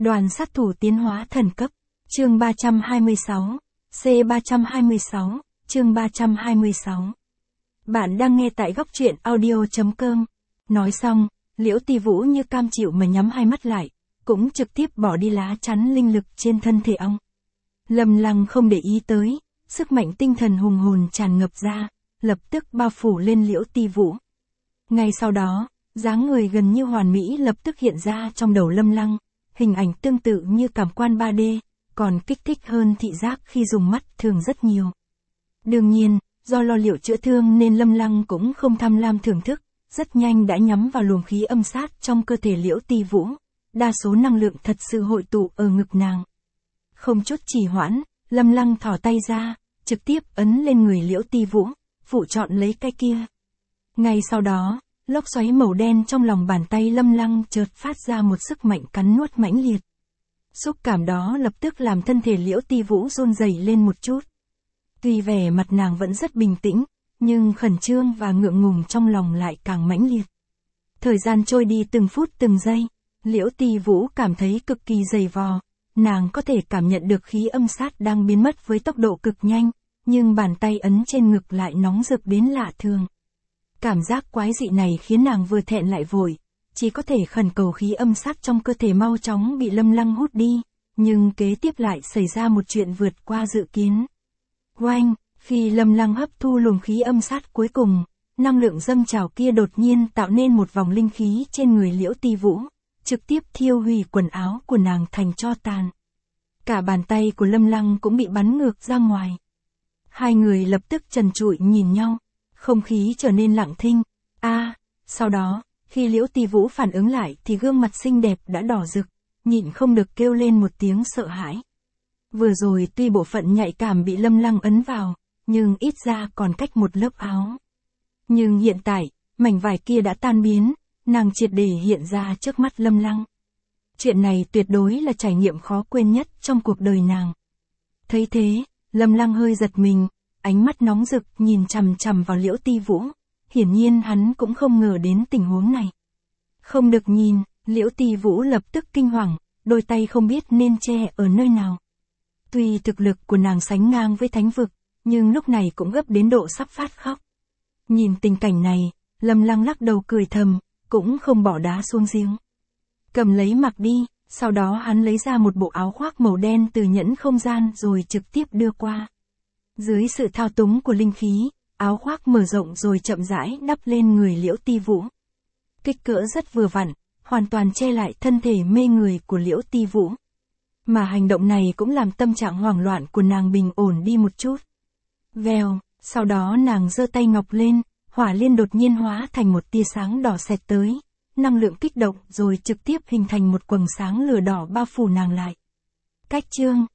Đoàn sát thủ tiến hóa thần cấp. Chương 326. C326. Chương 326. Bạn đang nghe tại góc truyện audio.com. Nói xong, Liễu Tì Vũ như cam chịu mà nhắm hai mắt lại, cũng trực tiếp bỏ đi lá chắn linh lực trên thân thể ông. Lâm Lăng không để ý tới, sức mạnh tinh thần hùng hồn tràn ngập ra, lập tức bao phủ lên Liễu Tì Vũ. Ngay sau đó, dáng người gần như hoàn mỹ lập tức hiện ra trong đầu Lâm Lăng, hình ảnh tương tự như cảm quan 3D, còn kích thích hơn thị giác khi dùng mắt thường rất nhiều. Đương nhiên, do lo liệu chữa thương nên Lâm Lăng cũng không tham lam thưởng thức, rất nhanh đã nhắm vào luồng khí âm sát trong cơ thể Liễu Tì Vũ, đa số năng lượng thật sự hội tụ ở ngực nàng. Không chút trì hoãn, Lâm Lăng thỏ tay ra, trực tiếp ấn lên người Liễu Tì Vũ, phụ chọn lấy cái kia. Ngay sau đó, lốc xoáy màu đen trong lòng bàn tay Lâm Lăng chợt phát ra một sức mạnh cắn nuốt mãnh liệt. Xúc cảm đó lập tức làm thân thể Liễu Tì Vũ run rẩy lên một chút. Tuy vẻ mặt nàng vẫn rất bình tĩnh, nhưng khẩn trương và ngượng ngùng trong lòng lại càng mãnh liệt. Thời gian trôi đi từng phút từng giây, Liễu Tì Vũ cảm thấy cực kỳ dày vò, nàng có thể cảm nhận được khí âm sát đang biến mất với tốc độ cực nhanh, nhưng bàn tay ấn trên ngực lại nóng rực đến lạ thường. Cảm giác quái dị này khiến nàng vừa thẹn lại vội, chỉ có thể khẩn cầu khí âm sát trong cơ thể mau chóng bị Lâm Lăng hút đi, nhưng kế tiếp lại xảy ra một chuyện vượt qua dự kiến. Oanh, khi Lâm Lăng hấp thu luồng khí âm sát cuối cùng, năng lượng dâng trào kia đột nhiên tạo nên một vòng linh khí trên người Liễu Tì Vũ, trực tiếp thiêu hủy quần áo của nàng thành tro tàn. Cả bàn tay của Lâm Lăng cũng bị bắn ngược ra ngoài. Hai người lập tức trần trụi nhìn nhau, không khí trở nên lặng thinh. Sau đó, khi Liễu Tì Vũ phản ứng lại thì gương mặt xinh đẹp đã đỏ rực, nhịn không được kêu lên một tiếng sợ hãi. Vừa rồi tuy bộ phận nhạy cảm bị Lâm Lăng ấn vào, nhưng ít ra còn cách một lớp áo. Nhưng hiện tại, mảnh vải kia đã tan biến, nàng triệt để hiện ra trước mắt Lâm Lăng. Chuyện này tuyệt đối là trải nghiệm khó quên nhất trong cuộc đời nàng. Thấy thế, Lâm Lăng hơi giật mình, ánh mắt nóng rực nhìn chằm chằm vào Liễu Tì Vũ, hiển nhiên hắn cũng không ngờ đến tình huống này. Không được nhìn, Liễu Tì Vũ lập tức kinh hoàng, đôi tay không biết nên che ở nơi nào. Tuy thực lực của nàng sánh ngang với thánh vực, nhưng lúc này cũng gấp đến độ sắp phát khóc. Nhìn tình cảnh này, Lâm Lăng lắc đầu cười thầm, cũng không bỏ đá xuống giếng. Cầm lấy mặc đi, sau đó hắn lấy ra một bộ áo khoác màu đen từ nhẫn không gian rồi trực tiếp đưa qua. Dưới sự thao túng của linh khí, áo khoác mở rộng rồi chậm rãi đắp lên người Liễu Tì Vũ. Kích cỡ rất vừa vặn, hoàn toàn che lại thân thể mê người của Liễu Tì Vũ. Mà hành động này cũng làm tâm trạng hoảng loạn của nàng bình ổn đi một chút. Vèo, sau đó nàng giơ tay ngọc lên, hỏa liên đột nhiên hóa thành một tia sáng đỏ xẹt tới, năng lượng kích động rồi trực tiếp hình thành một quầng sáng lửa đỏ bao phủ nàng lại. Cách chương,